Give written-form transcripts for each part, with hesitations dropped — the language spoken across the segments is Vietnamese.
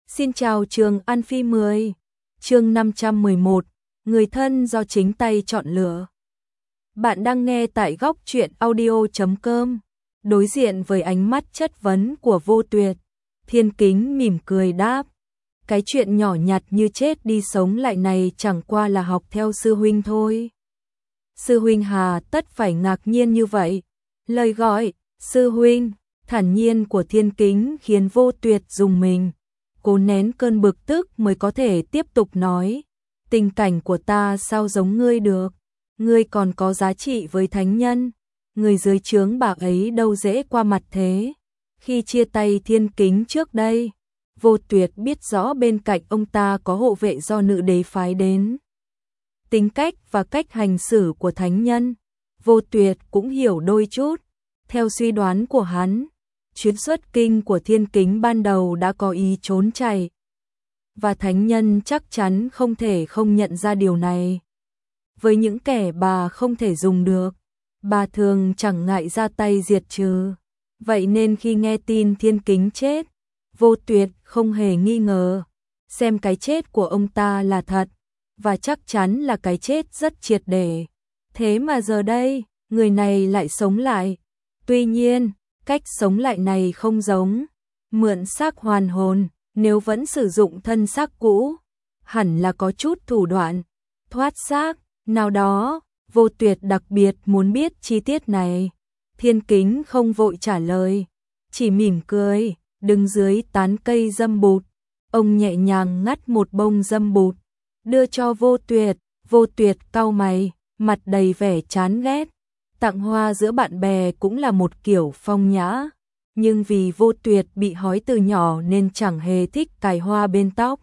Xin chào trường An Phi 10, chương 511, người thân do chính tay chọn lựa. Bạn đang nghe tại góc truyện audio.com. Đối diện với ánh mắt chất vấn của Vô Tuyệt, Thiên Kính mỉm cười đáp. Cái chuyện nhỏ nhặt như chết đi sống lại này chẳng qua là học theo sư huynh thôi. Sư huynh hà tất phải ngạc nhiên như vậy. Lời gọi, sư huynh, thản nhiên của Thiên Kính khiến Vô Tuyệt rùng mình. Cố nén cơn bực tức mới có thể tiếp tục nói. Tình cảnh của ta sao giống ngươi được. Ngươi còn có giá trị với thánh nhân. Người dưới trướng bà ấy đâu dễ qua mặt thế. Khi chia tay Thiên Kính trước đây, Vô Tuyệt biết rõ bên cạnh ông ta có hộ vệ do nữ đế phái đến. Tính cách và cách hành xử của thánh nhân, Vô Tuyệt cũng hiểu đôi chút. Theo suy đoán của hắn, chuyến xuất kinh của Thiên Kính ban đầu đã có ý trốn chạy. Và thánh nhân chắc chắn không thể không nhận ra điều này. Với những kẻ bà không thể dùng được, bà thường chẳng ngại ra tay diệt trừ. Vậy nên khi nghe tin Thiên Kính chết, Vô Tuyệt không hề nghi ngờ, xem cái chết của ông ta là thật, và chắc chắn là cái chết rất triệt để. Thế mà giờ đây, người này lại sống lại. Tuy nhiên, cách sống lại này không giống mượn xác hoàn hồn, nếu vẫn sử dụng thân xác cũ, hẳn là có chút thủ đoạn thoát xác nào đó. Vô Tuyệt đặc biệt muốn biết chi tiết này. Thiên Kính không vội trả lời, chỉ mỉm cười, đứng dưới tán cây dâm bụt. Ông nhẹ nhàng ngắt một bông dâm bụt, đưa cho Vô Tuyệt. Vô Tuyệt cau mày, mặt đầy vẻ chán ghét. Tặng hoa giữa bạn bè cũng là một kiểu phong nhã, nhưng vì Vô Tuyệt bị hói từ nhỏ nên chẳng hề thích cài hoa bên tóc.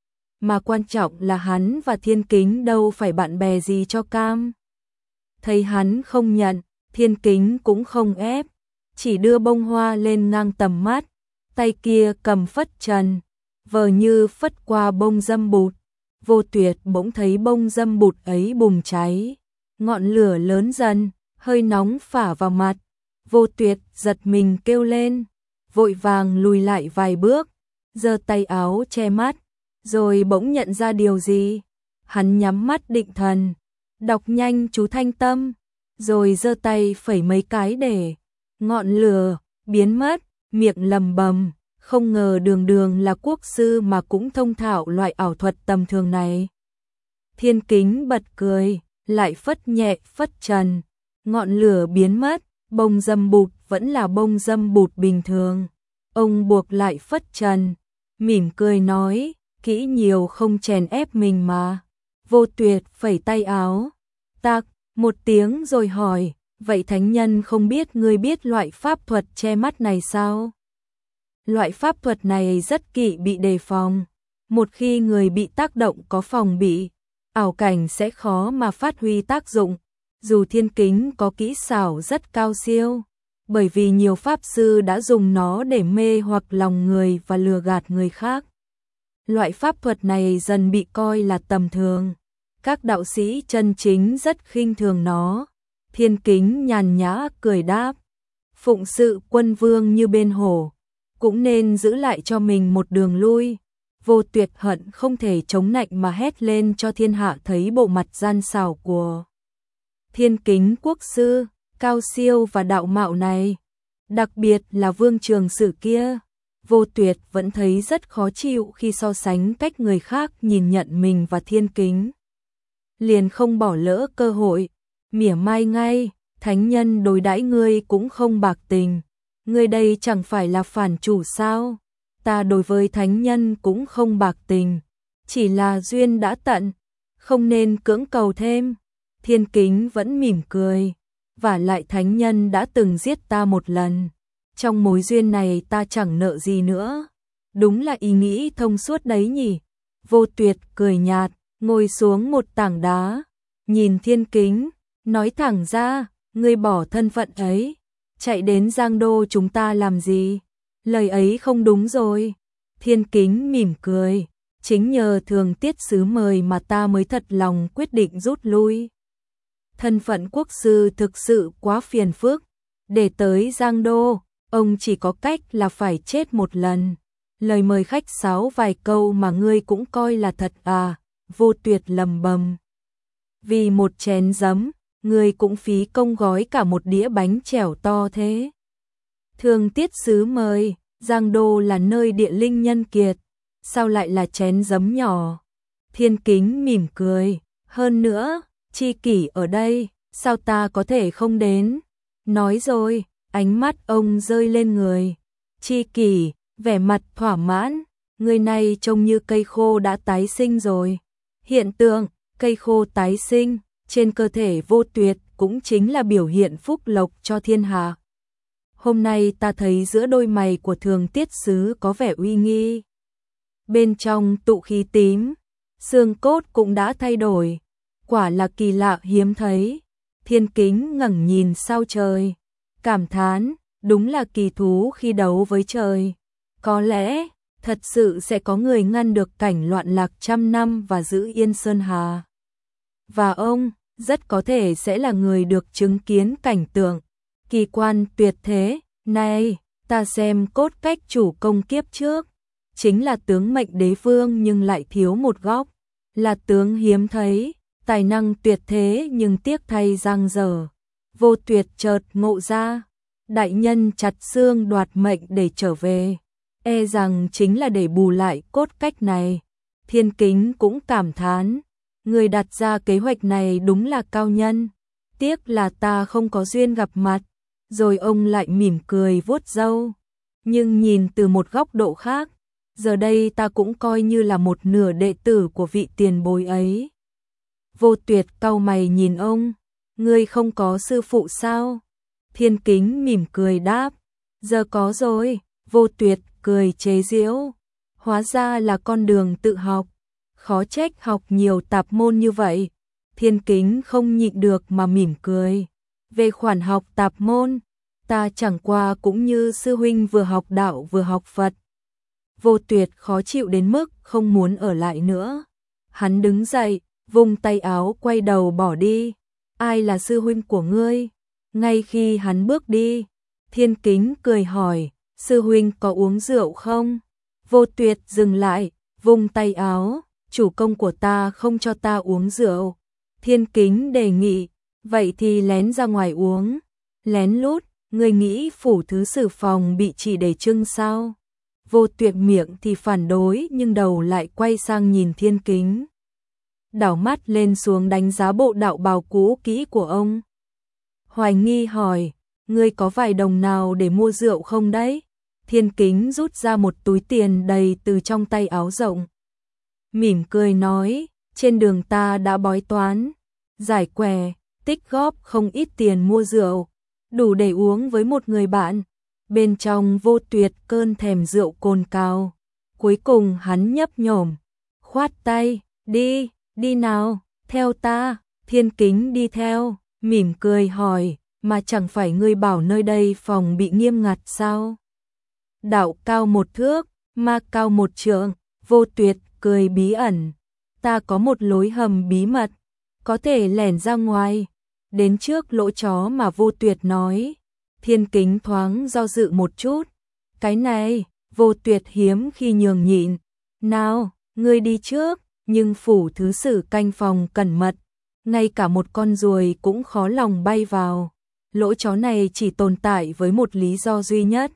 Mà quan trọng là hắn và Thiên Kính đâu phải bạn bè gì cho cam. Thấy hắn không nhận, Thiên Kính cũng không ép, chỉ đưa bông hoa lên ngang tầm mắt, tay kia cầm phất trần, vờ như phất qua bông dâm bụt. Vô Tuyệt bỗng thấy bông dâm bụt ấy bùng cháy, ngọn lửa lớn dần, hơi nóng phả vào mặt. Vô Tuyệt giật mình kêu lên, vội vàng lùi lại vài bước, giơ tay áo che mắt, rồi bỗng nhận ra điều gì. Hắn nhắm mắt định thần, đọc nhanh chú Thanh Tâm, rồi giơ tay phẩy mấy cái để ngọn lửa biến mất, miệng lầm bầm, không ngờ đường đường là quốc sư mà cũng thông thạo loại ảo thuật tầm thường này. Thiên Kính bật cười, lại phất nhẹ phất trần, ngọn lửa biến mất, bông dâm bụt vẫn là bông dâm bụt bình thường. Ông buộc lại phất trần, mỉm cười nói, kỹ nhiều không chèn ép mình mà. Vô Tuyệt phẩy tay áo, tạc một tiếng rồi hỏi, vậy thánh nhân không biết ngươi biết loại pháp thuật che mắt này sao? Loại pháp thuật này rất kỵ bị đề phòng. Một khi người bị tác động có phòng bị, ảo cảnh sẽ khó mà phát huy tác dụng. Dù Thiên Kính có kỹ xảo rất cao siêu, bởi vì nhiều pháp sư đã dùng nó để mê hoặc lòng người và lừa gạt người khác. Loại pháp thuật này dần bị coi là tầm thường. Các đạo sĩ chân chính rất khinh thường nó. Thiên Kính nhàn nhã cười đáp, phụng sự quân vương như bên hổ, cũng nên giữ lại cho mình một đường lui. Vô Tuyệt hận không thể chống nạnh mà hét lên cho thiên hạ thấy bộ mặt gian xảo của Thiên Kính quốc sư, cao siêu và đạo mạo này. Đặc biệt là Vương Trường Sử kia. Vô Tuyệt vẫn thấy rất khó chịu khi so sánh cách người khác nhìn nhận mình và Thiên Kính. Liền không bỏ lỡ cơ hội, mỉa mai ngay, thánh nhân đối đãi ngươi cũng không bạc tình. Ngươi đây chẳng phải là phản chủ sao? Ta đối với thánh nhân cũng không bạc tình, chỉ là duyên đã tận, không nên cưỡng cầu thêm. Thiên Kính vẫn mỉm cười, vả lại thánh nhân đã từng giết ta một lần. Trong mối duyên này ta chẳng nợ gì nữa. Đúng là ý nghĩ thông suốt đấy nhỉ. Vô Tuyệt cười nhạt, ngồi xuống một tảng đá, nhìn Thiên Kính, nói thẳng ra, ngươi bỏ thân phận ấy, chạy đến Giang Đô chúng ta làm gì? Lời ấy không đúng rồi. Thiên Kính mỉm cười, chính nhờ thường tiết sứ mời mà ta mới thật lòng quyết định rút lui. Thân phận quốc sư thực sự quá phiền phức. Để tới Giang Đô, ông chỉ có cách là phải chết một lần. Lời mời khách sáo vài câu mà ngươi cũng coi là thật à, Vô Tuyệt lầm bầm. Vì một chén giấm, ngươi cũng phí công gói cả một đĩa bánh chèo to thế. Thường tiết sứ mời, Giang Đô là nơi địa linh nhân kiệt, sao lại là chén giấm nhỏ? Thiên Kính mỉm cười, hơn nữa, tri kỷ ở đây, sao ta có thể không đến? Nói rồi, ánh mắt ông rơi lên người. Tri kỷ, vẻ mặt thỏa mãn, người này trông như cây khô đã tái sinh rồi. Hiện tượng, cây khô tái sinh, trên cơ thể Vô Tuyệt cũng chính là biểu hiện phúc lộc cho thiên hạ. Hôm nay ta thấy giữa đôi mày của Thường tiết sứ có vẻ uy nghi. Bên trong tụ khí tím, xương cốt cũng đã thay đổi, quả là kỳ lạ hiếm thấy. Thiên Kính ngẩng nhìn sao trời, cảm thán, đúng là kỳ thú khi đấu với trời. Có lẽ, thật sự sẽ có người ngăn được cảnh loạn lạc trăm năm và giữ yên Sơn Hà. Và ông, rất có thể sẽ là người được chứng kiến cảnh tượng kỳ quan tuyệt thế. Này, ta xem cốt cách chủ công kiếp trước, chính là tướng mệnh đế vương nhưng lại thiếu một góc, là tướng hiếm thấy, tài năng tuyệt thế nhưng tiếc thay giang dở. Vô Tuyệt chợt ngộ ra, đại nhân chặt xương đoạt mệnh để trở về, e rằng chính là để bù lại cốt cách này. Thiên Kính cũng cảm thán, người đặt ra kế hoạch này đúng là cao nhân, tiếc là ta không có duyên gặp mặt. Rồi ông lại mỉm cười vuốt râu, nhưng nhìn từ một góc độ khác, giờ đây ta cũng coi như là một nửa đệ tử của vị tiền bối ấy. Vô Tuyệt cau mày nhìn ông, ngươi không có sư phụ sao? Thiên Kính mỉm cười đáp, giờ có rồi. Vô Tuyệt cười chế giễu, hóa ra là con đường tự học, khó trách học nhiều tạp môn như vậy. Thiên Kính không nhịn được mà mỉm cười. Về khoản học tạp môn, ta chẳng qua cũng như sư huynh vừa học đạo vừa học Phật. Vô Tuyệt khó chịu đến mức không muốn ở lại nữa. Hắn đứng dậy, vung tay áo quay đầu bỏ đi. Ai là sư huynh của ngươi? Ngay khi hắn bước đi, Thiên Kính cười hỏi, sư huynh có uống rượu không? Vô Tuyệt dừng lại, vung tay áo, chủ công của ta không cho ta uống rượu. Thiên Kính đề nghị, vậy thì lén ra ngoài uống. Lén lút, ngươi nghĩ phủ thứ sử phòng bị chỉ để trưng sao? Vô Tuyệt miệng thì phản đối nhưng đầu lại quay sang nhìn Thiên Kính. Đảo mắt lên xuống đánh giá bộ đạo bào cũ kỹ của ông. Hoài nghi hỏi, ngươi có vài đồng nào để mua rượu không đấy? Thiên Kính rút ra một túi tiền đầy từ trong tay áo rộng. Mỉm cười nói, trên đường ta đã bói toán, giải què, tích góp không ít tiền mua rượu, đủ để uống với một người bạn. Bên trong Vô Tuyệt cơn thèm rượu cồn cào. Cuối cùng hắn nhấp nhổm, khoát tay, đi, đi nào, theo ta. Thiên Kính đi theo, mỉm cười hỏi, mà chẳng phải ngươi bảo nơi đây phòng bị nghiêm ngặt sao? Đạo cao một thước, ma cao một trượng. Vô Tuyệt cười bí ẩn, ta có một lối hầm bí mật, có thể lẻn ra ngoài. Đến trước lỗ chó mà Vô Tuyệt nói. Thiên Kính thoáng do dự một chút. Cái này, Vô Tuyệt hiếm khi nhường nhịn. Nào, ngươi đi trước, nhưng phủ thứ sử canh phòng cẩn mật. Ngay cả một con ruồi cũng khó lòng bay vào. Lỗ chó này chỉ tồn tại với một lý do duy nhất.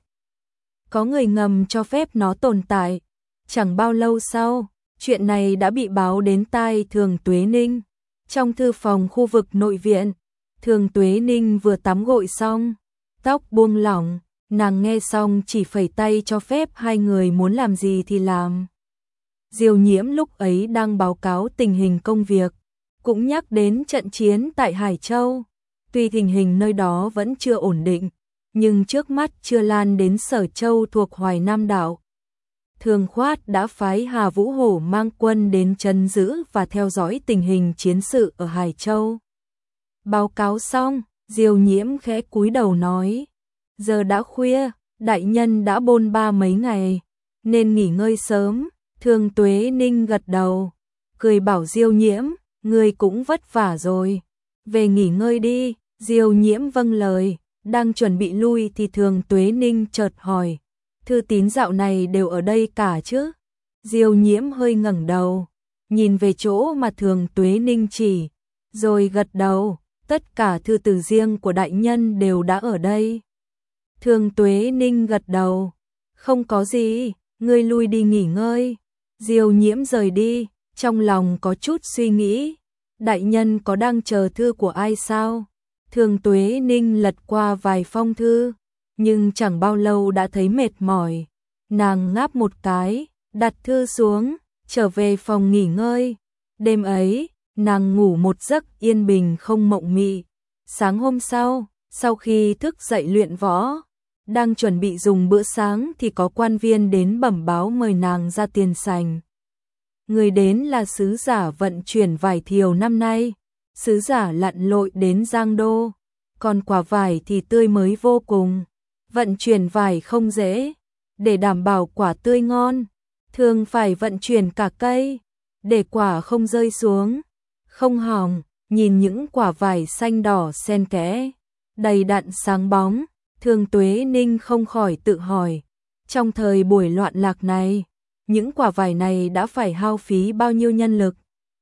Có người ngầm cho phép nó tồn tại. Chẳng bao lâu sau, chuyện này đã bị báo đến tai Thường Tuế Ninh. Trong thư phòng khu vực nội viện, Thường Tuế Ninh vừa tắm gội xong, tóc buông lỏng, nàng nghe xong chỉ phẩy tay cho phép hai người muốn làm gì thì làm. Diêu Nhiễm lúc ấy đang báo cáo tình hình công việc, cũng nhắc đến trận chiến tại Hải Châu. Tuy tình hình nơi đó vẫn chưa ổn định, nhưng trước mắt chưa lan đến Sở Châu thuộc Hoài Nam đảo. Thường Khoát đã phái Hà Vũ Hổ mang quân đến trấn giữ và theo dõi tình hình chiến sự ở Hải Châu. Báo cáo xong, Diêu Nhiễm khẽ cúi đầu nói, giờ đã khuya, đại nhân đã bôn ba mấy ngày, nên nghỉ ngơi sớm. Thường Tuế Ninh gật đầu, cười bảo Diêu Nhiễm, ngươi cũng vất vả rồi, về nghỉ ngơi đi. Diêu Nhiễm vâng lời, đang chuẩn bị lui thì Thường Tuế Ninh chợt hỏi, thư tín dạo này đều ở đây cả chứ? Diêu Nhiễm hơi ngẩng đầu, nhìn về chỗ mà Thường Tuế Ninh chỉ, rồi gật đầu, tất cả thư từ riêng của đại nhân đều đã ở đây. Thường Tuế Ninh gật đầu, không có gì, ngươi lui đi nghỉ ngơi. Diêu Nhiễm rời đi, trong lòng có chút suy nghĩ, đại nhân có đang chờ thư của ai sao? Thường Tuế Ninh lật qua vài phong thư, nhưng chẳng bao lâu đã thấy mệt mỏi. Nàng ngáp một cái, đặt thư xuống, trở về phòng nghỉ ngơi. Đêm ấy, nàng ngủ một giấc yên bình không mộng mị. Sáng hôm sau khi thức dậy luyện võ, đang chuẩn bị dùng bữa sáng thì có quan viên đến bẩm báo mời nàng ra tiền sảnh. Người đến là sứ giả vận chuyển vải thiều năm nay. Sứ giả lặn lội đến Giang Đô, còn quả vải thì tươi mới vô cùng. Vận chuyển vải không dễ, để đảm bảo quả tươi ngon, thường phải vận chuyển cả cây, để quả không rơi xuống, không hỏng. Nhìn những quả vải xanh đỏ xen kẽ, đầy đặn sáng bóng, Thường Tuế Ninh không khỏi tự hỏi, trong thời buổi loạn lạc này, những quả vải này đã phải hao phí bao nhiêu nhân lực,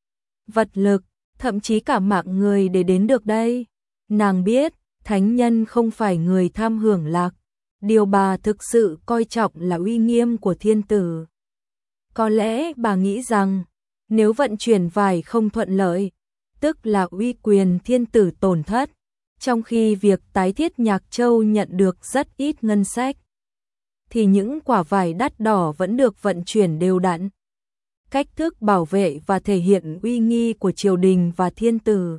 vật lực, thậm chí cả mạng người để đến được đây. Nàng biết, thánh nhân không phải người tham hưởng lạc, điều bà thực sự coi trọng là uy nghiêm của thiên tử. Có lẽ bà nghĩ rằng, nếu vận chuyển vải không thuận lợi, tức là uy quyền thiên tử tổn thất, trong khi việc tái thiết Nhạc Châu nhận được rất ít ngân sách, thì những quả vải đắt đỏ vẫn được vận chuyển đều đặn. Cách thức bảo vệ và thể hiện uy nghi của triều đình và thiên tử,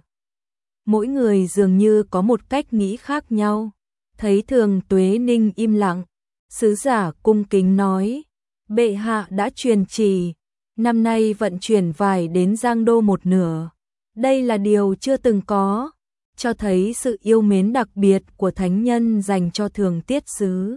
mỗi người dường như có một cách nghĩ khác nhau. Thấy Thường Tuế Ninh im lặng, sứ giả cung kính nói, bệ hạ đã truyền chỉ, năm nay vận chuyển vải đến Giang Đô một nửa. Đây là điều chưa từng có, cho thấy sự yêu mến đặc biệt của thánh nhân dành cho Thường Tiết Sứ.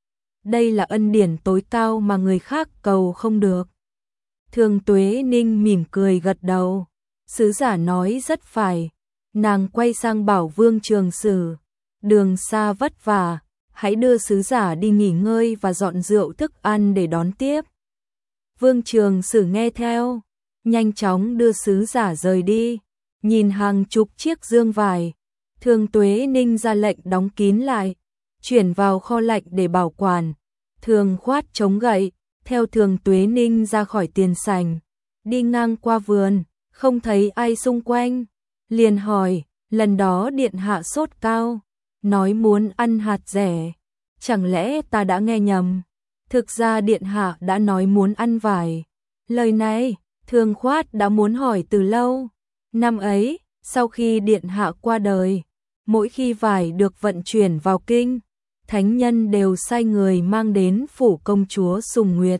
Đây là ân điển tối cao mà người khác cầu không được. Thường Tuế Ninh mỉm cười gật đầu, sứ giả nói rất phải. Nàng quay sang bảo Vương Trường Sử, đường xa vất vả, hãy đưa sứ giả đi nghỉ ngơi và dọn rượu thức ăn để đón tiếp. Vương Trường Sử nghe theo, nhanh chóng đưa sứ giả rời đi. Nhìn hàng chục chiếc dương vải, Thường Tuế Ninh ra lệnh đóng kín lại, chuyển vào kho lạnh để bảo quản. Thường Khoát chống gậy, theo Thường Tuế Ninh ra khỏi tiền sảnh, đi ngang qua vườn, không thấy ai xung quanh, liền hỏi, lần đó điện hạ sốt cao, nói muốn ăn hạt rẻ, chẳng lẽ ta đã nghe nhầm? Thực ra điện hạ đã nói muốn ăn vải. Lời này, Thường Khoát đã muốn hỏi từ lâu. Năm ấy, sau khi điện hạ qua đời, mỗi khi vải được vận chuyển vào kinh, thánh nhân đều sai người mang đến phủ công chúa Sùng Nguyệt.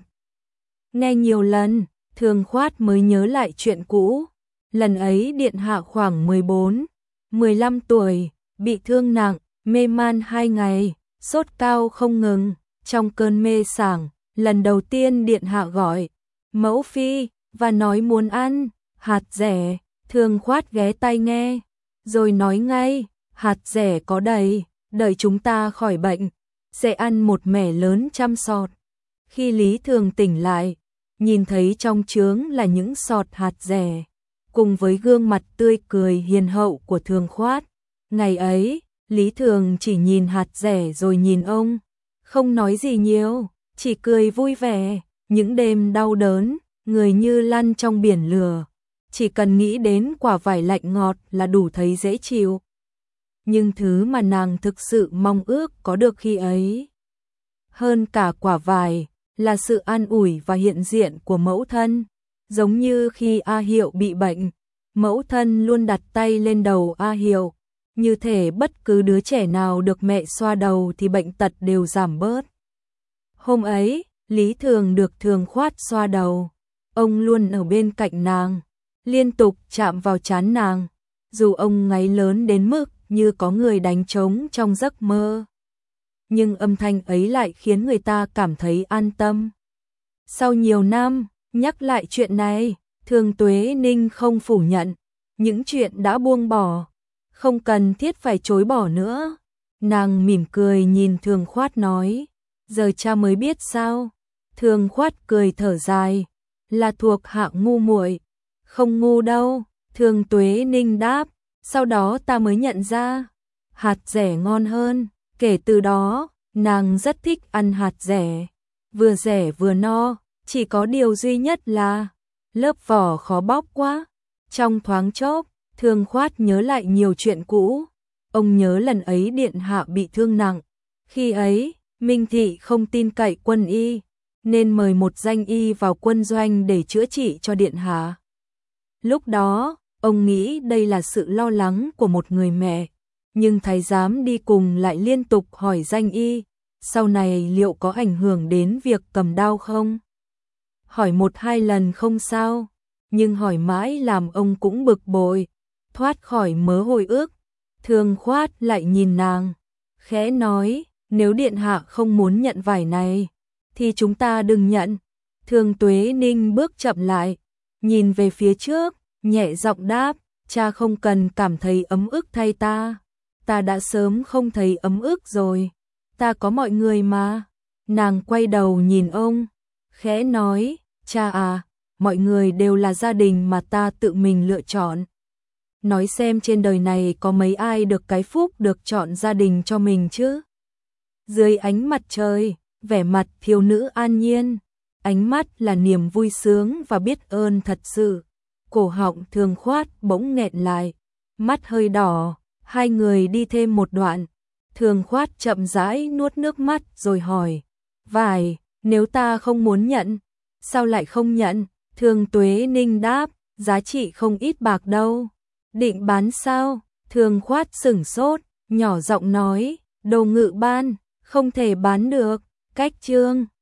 Nghe nhiều lần, Thường Khoát mới nhớ lại chuyện cũ. Lần ấy điện hạ khoảng 14, 15 tuổi, bị thương nặng, mê man 2 ngày, sốt cao không ngừng. Trong cơn mê sảng, lần đầu tiên điện hạ gọi mẫu phi và nói muốn ăn hạt rẻ. Thường Khoát ghé tai nghe, rồi nói ngay, hạt rẻ có đầy, đợi chúng ta khỏi bệnh, sẽ ăn một mẻ lớn trăm sọt. Khi Lý Thường tỉnh lại, nhìn thấy trong chướng là những sọt hạt rẻ, cùng với gương mặt tươi cười hiền hậu của Thường Khoát. Ngày ấy, Lý Thường chỉ nhìn hạt rẻ rồi nhìn ông, không nói gì nhiều, chỉ cười vui vẻ. Những đêm đau đớn, người như lăn trong biển lửa, chỉ cần nghĩ đến quả vải lạnh ngọt là đủ thấy dễ chịu. Nhưng thứ mà nàng thực sự mong ước có được khi ấy, hơn cả quả vải, là sự an ủi và hiện diện của mẫu thân. Giống như khi A Hiệu bị bệnh, mẫu thân luôn đặt tay lên đầu A Hiệu, như thể bất cứ đứa trẻ nào được mẹ xoa đầu thì bệnh tật đều giảm bớt. Hôm ấy, Lý Thường được Thường Khoát xoa đầu, ông luôn ở bên cạnh nàng, liên tục chạm vào trán nàng, dù ông ngáy lớn đến mức như có người đánh trống trong giấc mơ. Nhưng âm thanh ấy lại khiến người ta cảm thấy an tâm. Sau nhiều năm, nhắc lại chuyện này, Thường Tuế Ninh không phủ nhận, những chuyện đã buông bỏ, không cần thiết phải chối bỏ nữa. Nàng mỉm cười nhìn Thường Khoát nói, Giờ cha mới biết sao? Thường Khoát cười thở dài, là thuộc hạng ngu muội. Không ngu đâu, Thường Tuế Ninh đáp, sau đó ta mới nhận ra, hạt dẻ ngon hơn, kể từ đó, nàng rất thích ăn hạt dẻ, vừa rẻ vừa no, chỉ có điều duy nhất là, lớp vỏ khó bóc quá. Trong thoáng chốc, Thường Khoát nhớ lại nhiều chuyện cũ, ông nhớ lần ấy điện hạ bị thương nặng, khi ấy, Minh Thị không tin cậy quân y, nên mời một danh y vào quân doanh để chữa trị cho điện hạ. Lúc đó, ông nghĩ đây là sự lo lắng của một người mẹ, nhưng thái giám đi cùng lại liên tục hỏi danh y, sau này liệu có ảnh hưởng đến việc cầm đao không? Hỏi 1-2 lần không sao, nhưng hỏi mãi làm ông cũng bực bội, thoát khỏi mớ hồi ức. Thường Khoát lại nhìn nàng, khẽ nói, nếu điện hạ không muốn nhận vải này, thì chúng ta đừng nhận. Thường Tuế Ninh bước chậm lại, nhìn về phía trước, nhẹ giọng đáp, cha không cần cảm thấy ấm ức thay ta. Ta đã sớm không thấy ấm ức rồi, ta có mọi người mà. Nàng quay đầu nhìn ông, khẽ nói, cha à, mọi người đều là gia đình mà ta tự mình lựa chọn. Nói xem trên đời này có mấy ai được cái phúc được chọn gia đình cho mình chứ? Dưới ánh mặt trời, vẻ mặt thiếu nữ an nhiên, ánh mắt là niềm vui sướng và biết ơn thật sự. Cổ họng Thường Khoát bỗng nghẹn lại, mắt hơi đỏ, hai người đi thêm một đoạn. Thường Khoát chậm rãi nuốt nước mắt rồi hỏi, vải, nếu ta không muốn nhận, sao lại không nhận? Thường Tuế Ninh đáp, giá trị không ít bạc đâu. Định bán sao? Thường Khoát sửng sốt, nhỏ giọng nói, Đồ Ngự Ban, không thể bán được, cách chương.